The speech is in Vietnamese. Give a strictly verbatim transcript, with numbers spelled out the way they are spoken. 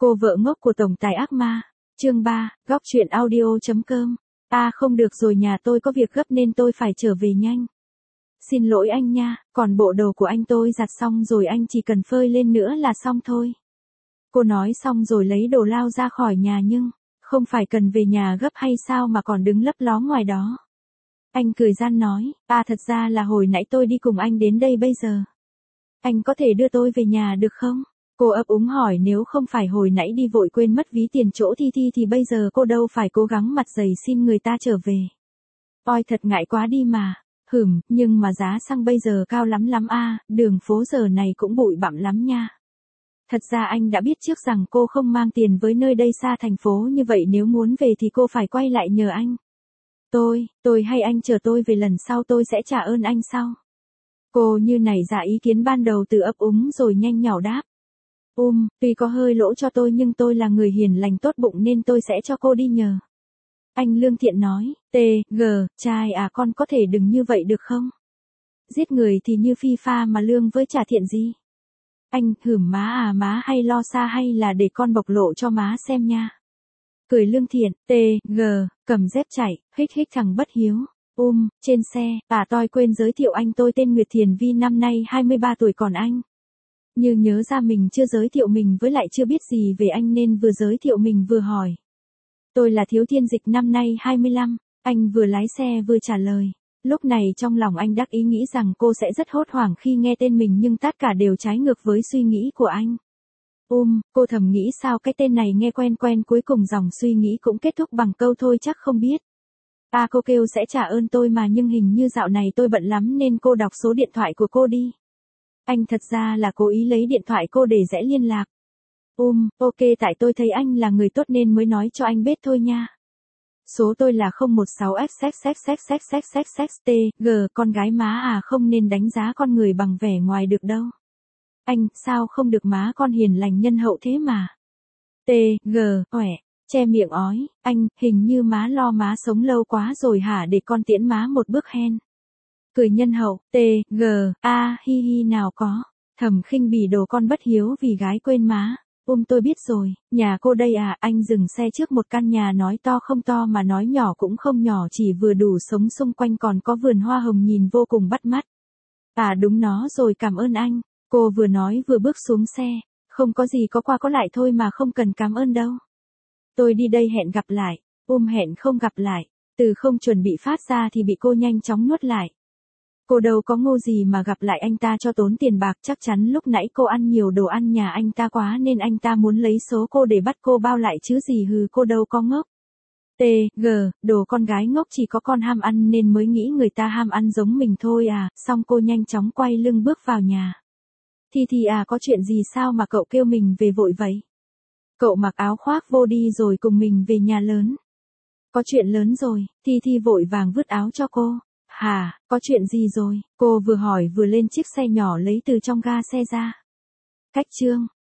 Cô vợ ngốc của tổng tài ác ma. Chương ba, góc truyện audio.com. À không được rồi, nhà tôi có việc gấp nên tôi phải trở về nhanh. Xin lỗi anh nha, còn bộ đồ của anh tôi giặt xong rồi, anh chỉ cần phơi lên nữa là xong thôi. Cô nói xong rồi lấy đồ lao ra khỏi nhà, nhưng không phải cần về nhà gấp hay sao mà còn đứng lấp ló ngoài đó. Anh cười gian nói, à thật ra là hồi nãy tôi đi cùng anh đến đây bây giờ. Anh có thể đưa tôi về nhà được không? Cô ấp úng hỏi, nếu không phải hồi nãy đi vội quên mất ví tiền chỗ Thi Thi thì bây giờ cô đâu phải cố gắng mặt dày xin người ta trở về. Ôi thật ngại quá đi mà. Hửm, nhưng mà giá xăng bây giờ cao lắm lắm a, đường phố giờ này cũng bụi bặm lắm nha. Thật ra anh đã biết trước rằng cô không mang tiền với nơi đây xa thành phố như vậy, nếu muốn về thì cô phải quay lại nhờ anh. Tôi, tôi hay anh chờ tôi về lần sau tôi sẽ trả ơn anh sau. Cô như nảy ra ý kiến ban đầu từ ấp úng rồi nhanh nhỏ đáp. Um, tuy có hơi lỗ cho tôi nhưng tôi là người hiền lành tốt bụng nên tôi sẽ cho cô đi nhờ. Anh lương thiện nói, T, G, trai à, con có thể đừng như vậy được không? Giết người thì như phi pha mà lương với trả thiện gì? Anh, hửm, má à, má hay lo xa hay là để con bộc lộ cho má xem nha. Cười lương thiện, T, G, cầm dép chạy, hích hích thằng bất hiếu. Um, trên xe, à tôi quên giới thiệu anh, tôi tên Nguyệt Thiền Vi, năm nay hai mươi ba tuổi, còn anh? Như nhớ ra mình chưa giới thiệu mình, với lại chưa biết gì về anh nên vừa giới thiệu mình vừa hỏi. Tôi là Thiếu Thiên Dịch, năm nay hai mươi lăm, anh vừa lái xe vừa trả lời. Lúc này trong lòng anh đắc ý nghĩ rằng cô sẽ rất hốt hoảng khi nghe tên mình, nhưng tất cả đều trái ngược với suy nghĩ của anh. Um, cô thầm nghĩ sao cái tên này nghe quen quen, cuối cùng dòng suy nghĩ cũng kết thúc bằng câu thôi chắc không biết. À cô kêu sẽ trả ơn tôi mà, nhưng hình như dạo này tôi bận lắm nên cô đọc số điện thoại của cô đi. Anh thật ra là cố ý lấy điện thoại cô để dễ liên lạc. Um, ok, tại tôi thấy anh là người tốt nên mới nói cho anh biết thôi nha. Số tôi là không một sáu x x x x x x x x t g, con gái má à, không nên đánh giá con người bằng vẻ ngoài được đâu. Anh, sao không được, má con hiền lành nhân hậu thế mà. T, G, khỏe, che miệng ói, anh, hình như má lo má sống lâu quá rồi hả, để con tiễn má một bước hen. Cười nhân hậu, T, G, a, hi hi nào có, thầm khinh bỉ, đồ con bất hiếu vì gái quên má. Um tôi biết rồi, nhà cô đây à, anh dừng xe trước một căn nhà nói to không to mà nói nhỏ cũng không nhỏ, chỉ vừa đủ sống, xung quanh còn có vườn hoa hồng nhìn vô cùng bắt mắt. À đúng nó rồi, cảm ơn anh. Cô vừa nói vừa bước xuống xe, không có gì, có qua có lại thôi mà, không cần cảm ơn đâu. Tôi đi đây, hẹn gặp lại. Um hẹn không gặp lại, từ không chuẩn bị phát ra thì bị cô nhanh chóng nuốt lại. Cô đâu có ngu gì mà gặp lại anh ta cho tốn tiền bạc, chắc chắn lúc nãy cô ăn nhiều đồ ăn nhà anh ta quá nên anh ta muốn lấy số cô để bắt cô bao lại chứ gì, hừ, cô đâu có ngốc. T, G, đồ con gái ngốc chỉ có con ham ăn nên mới nghĩ người ta ham ăn giống mình thôi à. Xong cô nhanh chóng quay lưng bước vào nhà. Thi Thi à, có chuyện gì sao mà cậu kêu mình về vội vậy? Cậu mặc áo khoác vô đi rồi cùng mình về nhà lớn. Có chuyện lớn rồi, Thi Thi vội vàng vứt áo cho cô. Hả, có chuyện gì rồi? Cô vừa hỏi vừa lên chiếc xe nhỏ lấy từ trong ga xe ra. Cách chương.